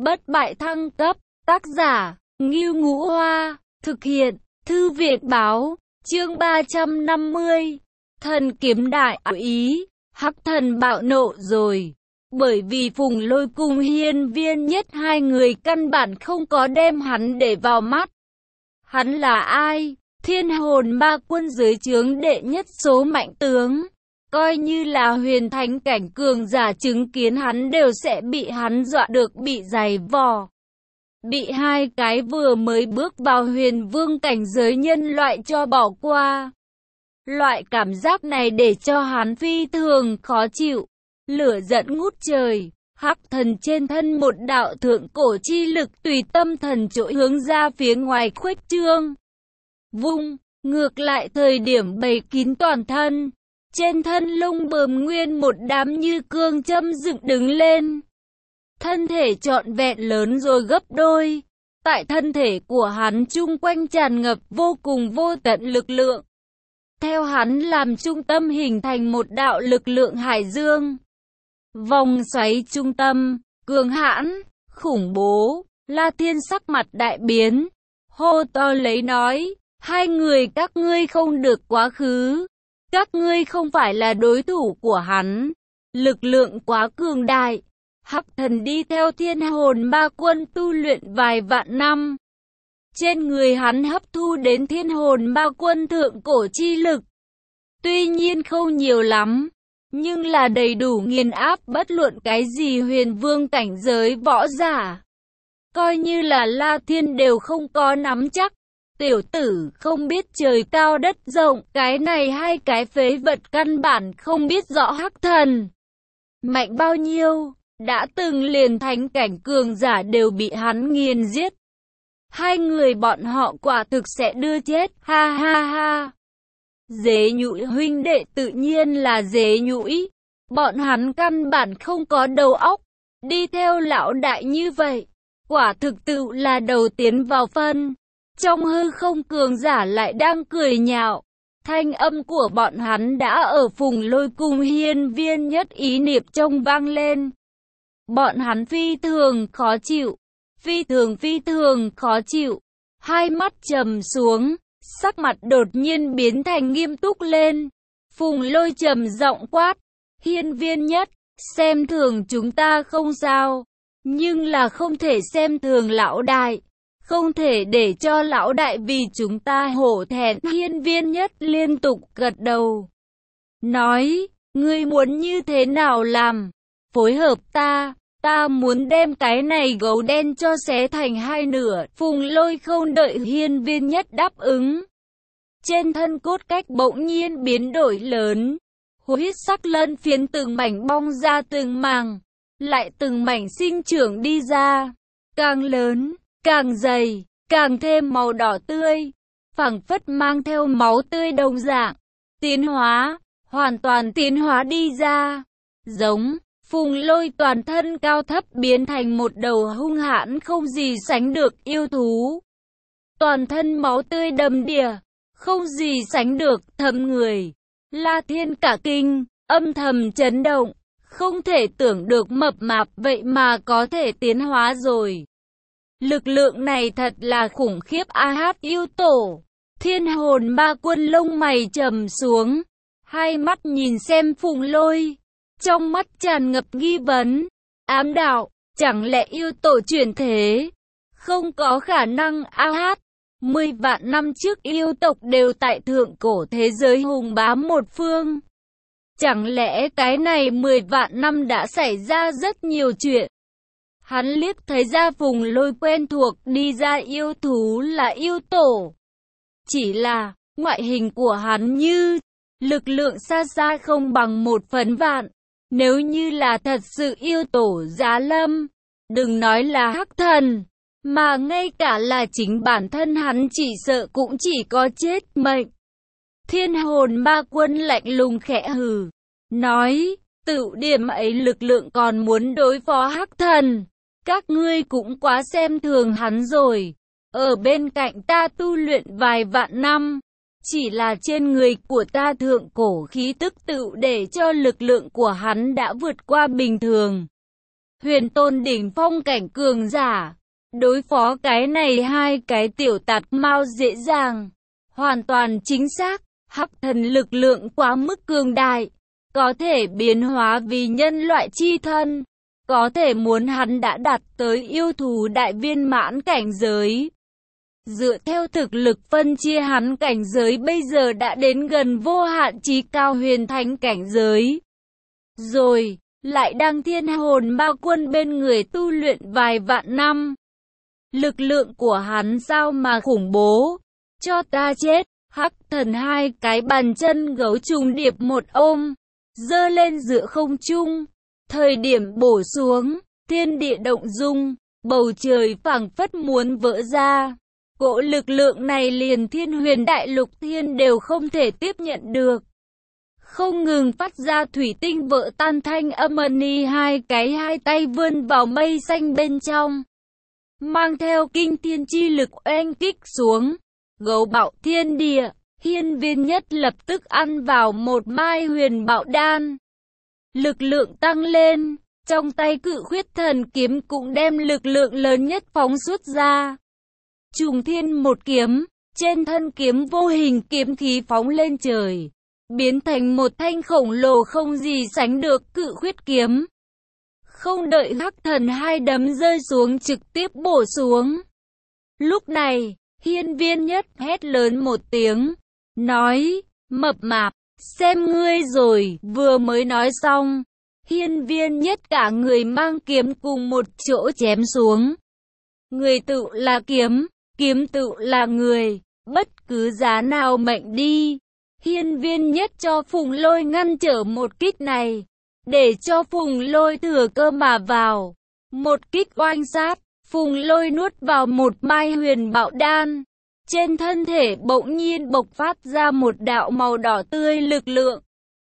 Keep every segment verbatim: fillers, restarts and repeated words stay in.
bất bại thăng cấp, tác giả, Ngưu Ngũ Hoa, thực hiện, Thư viện báo, chương ba trăm năm mươi, thần kiếm đại ý, Hắc Thần bạo nộ rồi, bởi vì Phùng Lôi cùng Hiên Viên Nhất hai người căn bản không có đem hắn để vào mắt. Hắn là ai? Thiên hồn ba quân dưới trướng đệ nhất số mạnh tướng. Coi như là huyền thánh cảnh cường giả chứng kiến hắn đều sẽ bị hắn dọa được bị giày vò. Bị hai cái vừa mới bước vào huyền vương cảnh giới nhân loại cho bỏ qua. Loại cảm giác này để cho hắn phi thường khó chịu. Lửa giận ngút trời, Hắc Thần trên thân một đạo thượng cổ chi lực tùy tâm thần trỗi hướng ra phía ngoài khuếch trương. Vung, ngược lại thời điểm bầy kín toàn thân. Trên thân lông bờm nguyên một đám như cương châm dựng đứng lên. Thân thể trọn vẹn lớn rồi gấp đôi. Tại thân thể của hắn chung quanh tràn ngập vô cùng vô tận lực lượng. Theo hắn làm trung tâm hình thành một đạo lực lượng hải dương. Vòng xoáy trung tâm, cường hãn, khủng bố, La Thiên sắc mặt đại biến. Hô to lấy nói, hai người các ngươi không được quá khứ. Các ngươi không phải là đối thủ của hắn. Lực lượng quá cường đại. Hắc Thần đi theo thiên hồn ba quân tu luyện vài vạn năm. Trên người hắn hấp thu đến thiên hồn ba quân thượng cổ chi lực. Tuy nhiên không nhiều lắm, nhưng là đầy đủ nghiền áp bất luận cái gì huyền vương cảnh giới võ giả. Coi như là La Thiên đều không có nắm chắc. Tiểu tử không biết trời cao đất rộng, cái này hai cái phế vật căn bản không biết rõ Hắc Thần mạnh bao nhiêu, đã từng liền thánh cảnh cường giả đều bị hắn nghiền giết. Hai người bọn họ quả thực sẽ đưa chết, ha ha ha. Dế nhũi huynh đệ tự nhiên là dế nhũi, bọn hắn căn bản không có đầu óc, đi theo lão đại như vậy, quả thực tự là đầu tiến vào phân. Trong hư không cường giả lại đang cười nhạo, thanh âm của bọn hắn đã ở Phùng Lôi cùng Hiên Viên Nhất ý niệm trong vang lên. Bọn hắn phi thường khó chịu, phi thường phi thường khó chịu, hai mắt trầm xuống, sắc mặt đột nhiên biến thành nghiêm túc lên. Phùng Lôi trầm giọng quát, Hiên Viên Nhất, xem thường chúng ta không sao, nhưng là không thể xem thường lão đại. Không thể để cho lão đại vì chúng ta hổ thẹn. Hiên Viên Nhất liên tục gật đầu. Nói, ngươi muốn như thế nào làm? Phối hợp ta, ta muốn đem cái này gấu đen cho xé thành hai nửa. Phùng Lôi không đợi Hiên Viên Nhất đáp ứng. Trên thân cốt cách bỗng nhiên biến đổi lớn. Huyết sắc lân phiến từng mảnh bong ra từng màng. Lại từng mảnh sinh trưởng đi ra. Càng lớn, càng dày, càng thêm màu đỏ tươi, phảng phất mang theo máu tươi đồng dạng, tiến hóa, hoàn toàn tiến hóa đi ra. Giống, Phùng Lôi toàn thân cao thấp biến thành một đầu hung hãn không gì sánh được yêu thú. Toàn thân máu tươi đầm đìa, không gì sánh được thấm người. La Thiên cả kinh, âm thầm chấn động, không thể tưởng được mập mạp vậy mà có thể tiến hóa rồi. Lực lượng này thật là khủng khiếp. A Hát yêu tổ, thiên hồn ba quân lông mày trầm xuống, hai mắt nhìn xem Phùng Lôi, trong mắt tràn ngập nghi vấn, ám đạo, chẳng lẽ yêu tổ chuyển thế? Không có khả năng. A Hát, mười vạn năm trước yêu tộc đều tại thượng cổ thế giới hùng bá một phương. Chẳng lẽ cái này mười vạn năm đã xảy ra rất nhiều chuyện? Hắn liếc thấy ra Phùng Lôi quen thuộc đi ra yêu thú là yêu tổ. Chỉ là, ngoại hình của hắn như, lực lượng xa xa không bằng một phấn vạn. Nếu như là thật sự yêu tổ giá lâm, đừng nói là Hắc Thần, mà ngay cả là chính bản thân hắn chỉ sợ cũng chỉ có chết mệnh. Thiên hồn ba quân lạnh lùng khẽ hừ, nói, tự điểm ấy lực lượng còn muốn đối phó Hắc Thần. Các ngươi cũng quá xem thường hắn rồi. Ở bên cạnh ta tu luyện vài vạn năm, chỉ là trên người của ta thượng cổ khí tức tự để cho lực lượng của hắn đã vượt qua bình thường. huyền tôn đỉnh phong cảnh cường giả. Đối phó cái này hai cái tiểu tạt mao dễ dàng. Hoàn toàn chính xác, hắc thần lực lượng quá mức cường đại, có thể biến hóa vì nhân loại chi thân. Có thể muốn hắn đã đạt tới yêu thú đại viên mãn cảnh giới. Dựa theo thực lực phân chia hắn cảnh giới bây giờ đã đến gần vô hạn chí cao huyền thánh cảnh giới. Rồi, lại đang thiên hồn ma quân bên người tu luyện vài vạn năm. Lực lượng của hắn sao mà khủng bố, cho ta chết, hắc thần hai cái bàn chân gấu trùng điệp một ôm, giơ lên giữa không trung. Thời điểm bổ xuống, thiên địa động dung, bầu trời phảng phất muốn vỡ ra. Cỗ lực lượng này liền thiên huyền đại lục thiên đều không thể tiếp nhận được. Không ngừng phát ra thủy tinh vỡ tan thanh âm ân y hai cái hai tay vươn vào mây xanh bên trong. Mang theo kinh thiên chi lực oanh kích xuống, gấu bạo thiên địa, hiên viên nhất lập tức ăn vào một mai huyền bạo đan. Lực lượng tăng lên, trong tay cự khuyết thần kiếm cũng đem lực lượng lớn nhất phóng xuất ra. Trùng thiên một kiếm, trên thân kiếm vô hình kiếm khí phóng lên trời, biến thành một thanh khổng lồ không gì sánh được cự khuyết kiếm. Không đợi hắc thần hai đấm rơi xuống trực tiếp bổ xuống. Lúc này, hiên viên nhất hét lớn một tiếng, nói, mập mạp, xem ngươi rồi, vừa mới nói xong. Hiên viên nhất cả người mang kiếm cùng một chỗ chém xuống. Người tự là kiếm, kiếm tự là người, bất cứ giá nào mệnh đi. Hiên viên nhất cho Phùng Lôi ngăn trở một kích này, để cho Phùng Lôi thừa cơ mà vào. Một kích oanh sát, Phùng Lôi nuốt vào một mai huyền bạo đan. Trên thân thể bỗng nhiên bộc phát ra một đạo màu đỏ tươi lực lượng.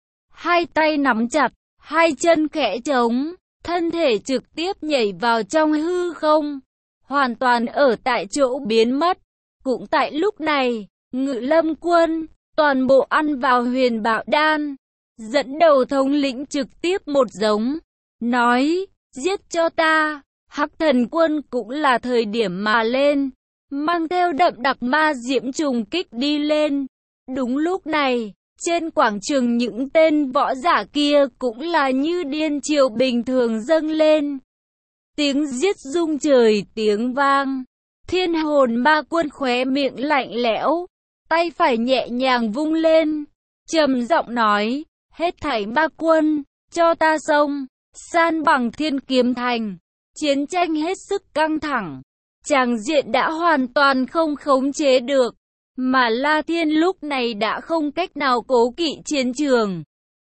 Hai tay nắm chặt, hai chân khẽ trống, thân thể trực tiếp nhảy vào trong hư không, hoàn toàn ở tại chỗ biến mất. Cũng tại lúc này, Ngự Lâm Quân toàn bộ ăn vào huyền bạo đan, dẫn đầu thống lĩnh trực tiếp một giống, nói, giết cho ta. Hắc thần quân cũng là thời điểm mà lên, mang theo đậm đặc ma diễm trùng kích đi lên. Đúng lúc này, trên quảng trường những tên võ giả kia cũng là như điên triều bình thường dâng lên. Tiếng giết rung trời tiếng vang, thiên hồn ma quân khóe miệng lạnh lẽo, tay phải nhẹ nhàng vung lên, trầm giọng nói, hết thảy ma quân, cho ta xông, san bằng Thiên Kiếm Thành. Chiến tranh hết sức căng thẳng, tràng diện đã hoàn toàn không khống chế được, mà La Thiên lúc này đã không cách nào cố kỵ chiến trường.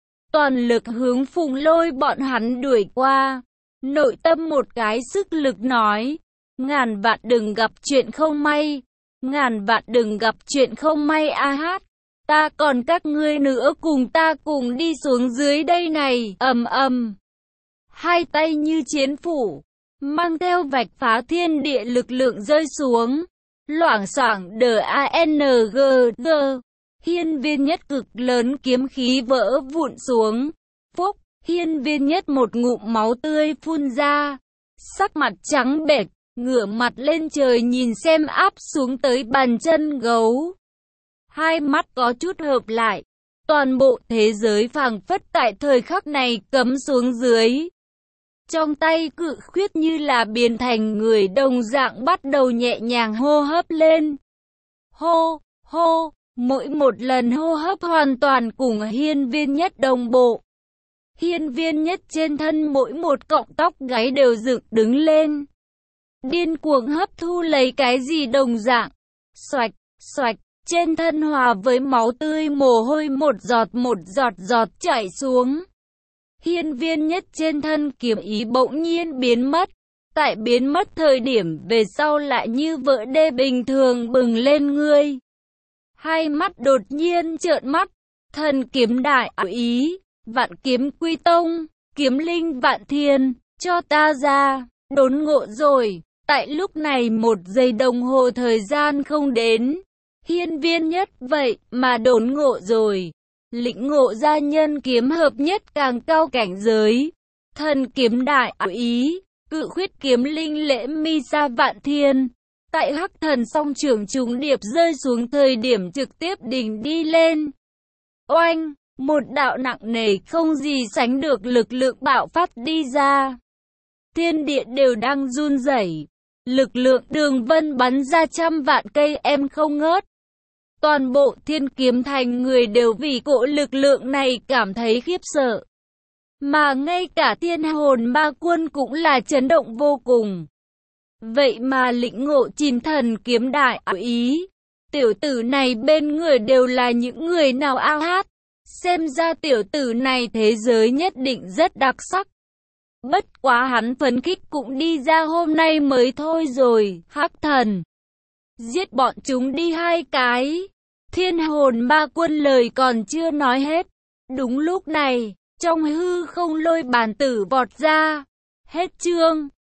Toàn lực hướng Phùng Lôi bọn hắn đuổi qua, nội tâm một cái sức lực nói, ngàn vạn đừng gặp chuyện không may, ngàn vạn đừng gặp chuyện không may a hát, ta còn các ngươi nữa cùng ta cùng đi xuống dưới đây này, ầm ầm. Hai tay như chiến phủ, mang theo vạch phá thiên địa lực lượng rơi xuống, loảng xoảng đờ a en giê giê. Hiên viên nhất cực lớn kiếm khí vỡ vụn xuống, phúc, hiên viên nhất một ngụm máu tươi phun ra, sắc mặt trắng bệch, ngửa mặt lên trời nhìn xem áp xuống tới bàn chân gấu. Hai mắt có chút hợp lại, toàn bộ thế giới phảng phất tại thời khắc này cấm xuống dưới. Trong tay cự khuyết như là biến thành người đồng dạng bắt đầu nhẹ nhàng hô hấp lên. Hô, hô, mỗi một lần hô hấp hoàn toàn cùng hiên viên nhất đồng bộ. Hiên viên nhất trên thân mỗi một cọng tóc gáy đều dựng đứng lên, điên cuồng hấp thu lấy cái gì đồng dạng. Xoạch, xoạch, trên thân hòa với máu tươi mồ hôi một giọt một giọt giọt chảy xuống. Hiên viên nhất trên thân kiếm ý bỗng nhiên biến mất, tại biến mất thời điểm về sau lại như vỡ đê bình thường bừng lên ngươi. Hai mắt đột nhiên trợn mắt, thần kiếm đại ý, vạn kiếm quy tông, kiếm linh vạn thiên, cho ta ra, đốn ngộ rồi. Tại lúc này một giây đồng hồ thời gian không đến, hiên viên nhất vậy mà đốn ngộ rồi. Lĩnh ngộ ra nhân kiếm hợp nhất càng cao cảnh giới, Thần kiếm đại ý, cự khuyết kiếm linh lễ mi sa vạn thiên. Tại hắc thần song trưởng trùng điệp rơi xuống thời điểm trực tiếp đỉnh đi lên. Oanh, một đạo nặng nề không gì sánh được lực lượng bạo phát đi ra. Thiên địa đều đang run rẩy, lực lượng đường vân bắn ra trăm vạn cây em không ngớt. Toàn bộ Thiên Kiếm Thành người đều vì cỗ lực lượng này cảm thấy khiếp sợ. Mà ngay cả Thiên Hồn Ma Quân cũng là chấn động vô cùng. Vậy mà lĩnh ngộ chín thần kiếm đại ý. Tiểu tử này bên người đều là những người nào ao hát. Xem ra tiểu tử này thế giới nhất định rất đặc sắc. Bất quá hắn phấn khích cũng đi ra hôm nay mới thôi rồi. Hắc thần, giết bọn chúng đi hai cái. Thiên Hồn Ma Quân lời còn chưa nói hết. Đúng lúc này, trong hư không lôi bàn tử vọt ra. Hết chương.